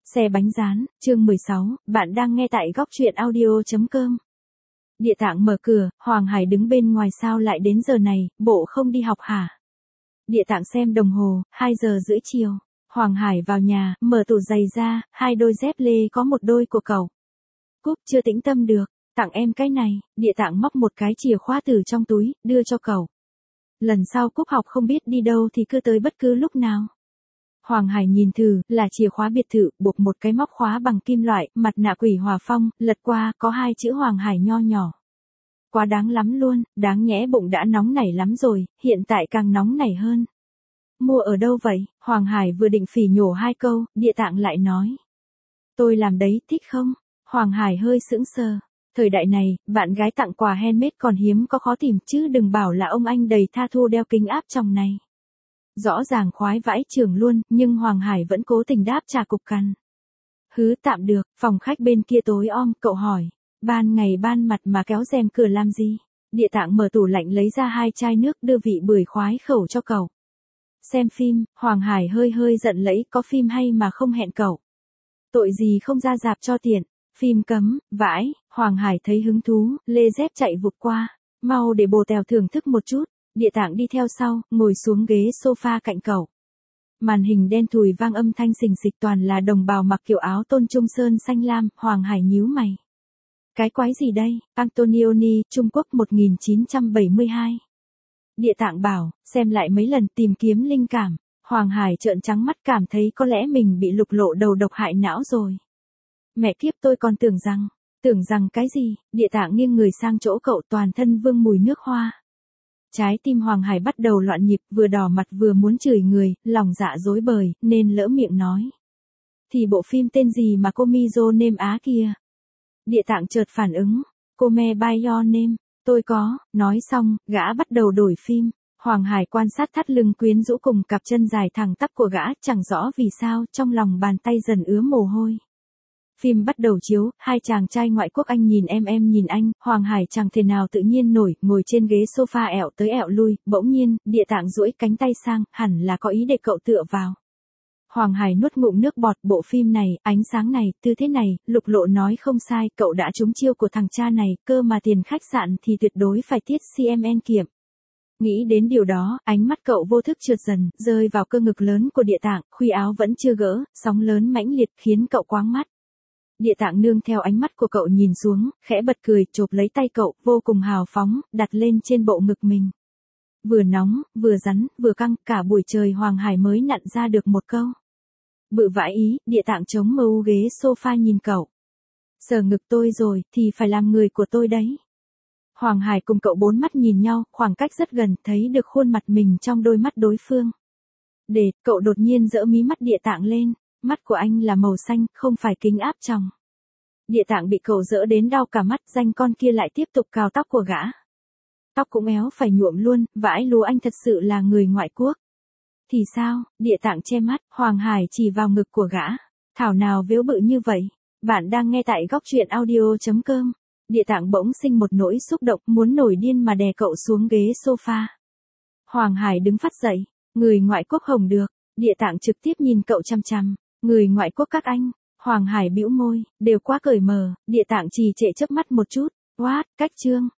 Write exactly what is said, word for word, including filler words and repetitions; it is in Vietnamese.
Xe bánh rán, chương mười sáu, bạn đang nghe tại góc truyện audio chấm com. Địa Tạng mở cửa, Hoàng Hải đứng bên ngoài sao lại đến giờ này, bộ không đi học hả? Địa Tạng xem đồng hồ, hai giờ rưỡi chiều. Hoàng Hải vào nhà, mở tủ giày ra, hai đôi dép lê có một đôi của cậu. Cúp chưa tĩnh tâm được, tặng em cái này, Địa Tạng móc một cái chìa khóa từ trong túi, đưa cho cậu. Lần sau Cúp học không biết đi đâu thì cứ tới bất cứ lúc nào. Hoàng Hải nhìn thử, là chìa khóa biệt thự, buộc một cái móc khóa bằng kim loại, mặt nạ Quỷ Hòa Phong, lật qua, có hai chữ Hoàng Hải nho nhỏ. Quá đáng lắm luôn, đáng nhẽ bụng đã nóng nảy lắm rồi, hiện tại càng nóng nảy hơn. Mua ở đâu vậy? Hoàng Hải vừa định phỉ nhổ hai câu, Địa Tạng lại nói. Tôi làm đấy, thích không? Hoàng Hải hơi sững sờ. Thời đại này, bạn gái tặng quà handmade còn hiếm có khó tìm chứ đừng bảo là ông anh đầy tha thu đeo kính áp tròng này. Rõ ràng khoái vãi chưởng luôn, nhưng Hoàng Hải vẫn cố tình đáp trả cục cằn. Hứ tạm được, phòng khách bên kia tối om, cậu hỏi. Ban ngày ban mặt mà kéo rèm cửa làm gì? Địa Tạng mở tủ lạnh lấy ra hai chai nước đưa vị bưởi khoái khẩu cho cậu. Xem phim, Hoàng Hải hơi hơi giận lẫy, có phim hay mà không hẹn cậu. Tội gì không ra rạp cho tiện. Phim cấm, vãi, Hoàng Hải thấy hứng thú, lê dép chạy vụt qua. Mau để bồ tèo thưởng thức một chút. Địa Tạng đi theo sau, ngồi xuống ghế sofa cạnh cậu. Màn hình đen thùi vang âm thanh xình xịch, toàn là đồng bào mặc kiểu áo tôn trung sơn xanh lam. Hoàng Hải nhíu mày. Cái quái gì đây? Antonioni, Trung Quốc một nghìn chín trăm bảy mươi hai. Địa Tạng bảo, xem lại mấy lần tìm kiếm linh cảm. Hoàng Hải trợn trắng mắt, cảm thấy có lẽ mình bị lục lộ đầu độc hại não rồi. Mẹ kiếp, tôi còn tưởng rằng, tưởng rằng cái gì? Địa Tạng nghiêng người sang chỗ cậu, toàn thân vương mùi nước hoa. Trái tim Hoàng Hải bắt đầu loạn nhịp, vừa đỏ mặt vừa muốn chửi người, lòng dạ rối bời, nên lỡ miệng nói. Thì bộ phim tên gì mà cô Mizo name Á kia? Địa Tạng chợt phản ứng, Come by your name, tôi có, nói xong, gã bắt đầu đổi phim. Hoàng Hải quan sát thắt lưng quyến rũ cùng cặp chân dài thẳng tắp của gã, chẳng rõ vì sao, trong lòng bàn tay dần ứa mồ hôi. Phim bắt đầu chiếu, hai chàng trai ngoại quốc anh nhìn em em nhìn anh, Hoàng Hải chẳng thể nào tự nhiên nổi, ngồi trên ghế sofa ẹo tới ẹo lui, bỗng nhiên, Địa Tạng duỗi cánh tay sang, hẳn là có ý để cậu tựa vào. Hoàng Hải nuốt ngụm nước bọt, bộ phim này, ánh sáng này, tư thế này, lục lộ nói không sai, cậu đã trúng chiêu của thằng cha này, cơ mà tiền khách sạn thì tuyệt đối phải tiết xê em en kiểm. Nghĩ đến điều đó, ánh mắt cậu vô thức trượt dần, rơi vào cơ ngực lớn của Địa Tạng, khuy áo vẫn chưa gỡ, sóng lớn mãnh liệt khiến cậu quáng mắt. Địa Tạng nương theo ánh mắt của cậu nhìn xuống, khẽ bật cười, chộp lấy tay cậu, vô cùng hào phóng, đặt lên trên bộ ngực mình. Vừa nóng, vừa rắn, vừa căng, cả buổi trời Hoàng Hải mới nặn ra được một câu. Bự vãi ý, Địa Tạng chống mờ u ghế sofa nhìn cậu. Sờ ngực tôi rồi, thì phải làm người của tôi đấy. Hoàng Hải cùng cậu bốn mắt nhìn nhau, khoảng cách rất gần, thấy được khuôn mặt mình trong đôi mắt đối phương. Để, cậu đột nhiên giở mí mắt Địa Tạng lên. Mắt của anh là màu xanh, không phải kính áp tròng. Địa Tạng bị cậu giở đến đau cả mắt, danh con kia lại tiếp tục cào tóc của gã. Tóc cũng éo phải nhuộm luôn, vãi lúa, anh thật sự là người ngoại quốc. Thì sao? Địa Tạng che mắt, Hoàng Hải chỉ vào ngực của gã. Thảo nào vếu bự như vậy? Bạn đang nghe tại góc truyện audio chấm com. Địa Tạng bỗng sinh một nỗi xúc động, muốn nổi điên mà đè cậu xuống ghế sofa. Hoàng Hải đứng phắt dậy, người ngoại quốc hồng được. Địa Tạng trực tiếp nhìn cậu chăm chăm. Người ngoại quốc các anh. Hoàng Hải bĩu môi, đều quá cởi mở. Địa Tạng trì trệ chớp mắt một chút. What, cách trương.